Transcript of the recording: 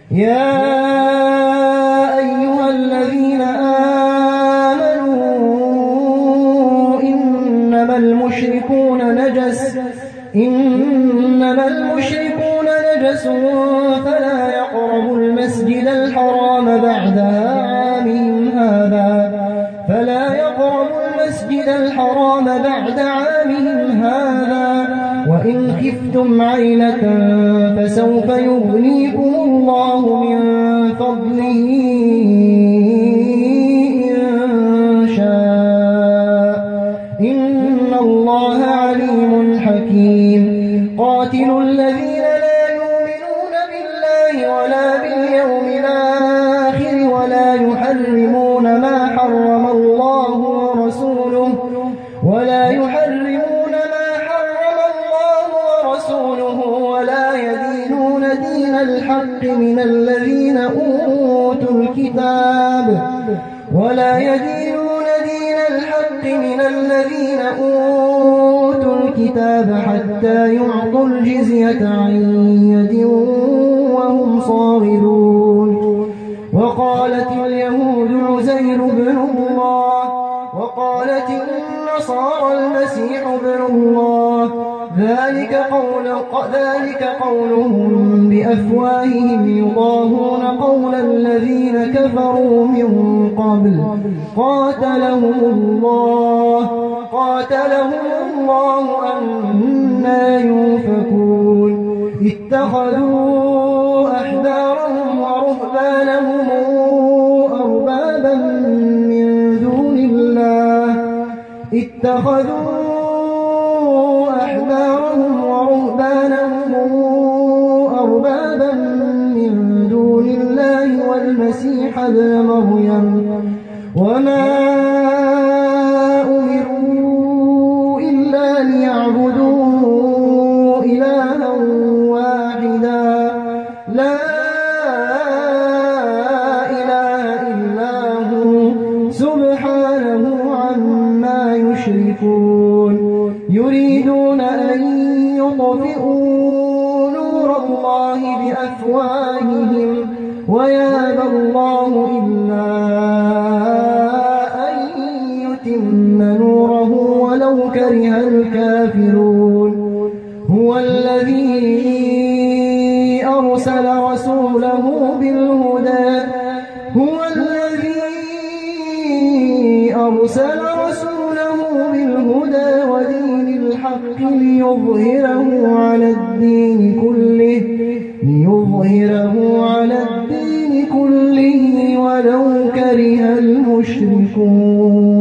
يا أيها الذين آمنوا إنما المشركون نجس فلا يقربوا المسجد الحرام بعد عامهم هذا وإن خفتم عيلة فسوف يغنيكم الله من فضله إن شاء إن الله عليم حكيم قاتلوا الذين لا يؤمنون بالله ولا باليوم الآخر ولا يحرمون ما حرم الله ورسوله ولا يدينون دين الحق من الذين أوتوا الكتاب حتى يعطوا الجزية عن يد وهم صاغرون وقالت اليهود عزير بن الله وقالت النصارى المسيح ابن الله ذلك قولهم بأفواههم يضاهون قول الذين كفروا من قبل قاتلهم الله أنى يؤفكون اتخذوا أحبارهم ورهبانهم أربابا من دون الله والمسيح ابن مريم وما أمروا إلا ليعبدوا إلها واحدا لا إله إلا هو سبحانه عما يشركون يريدون أن يطفئوا نور الله بأفواههم ويابى الله إلا أن يتم نوره ولو كره الكافرون هو الذي أرسل رسوله بالهدى ودين الحق ليظهره على الدين كله ولو كره المشركون.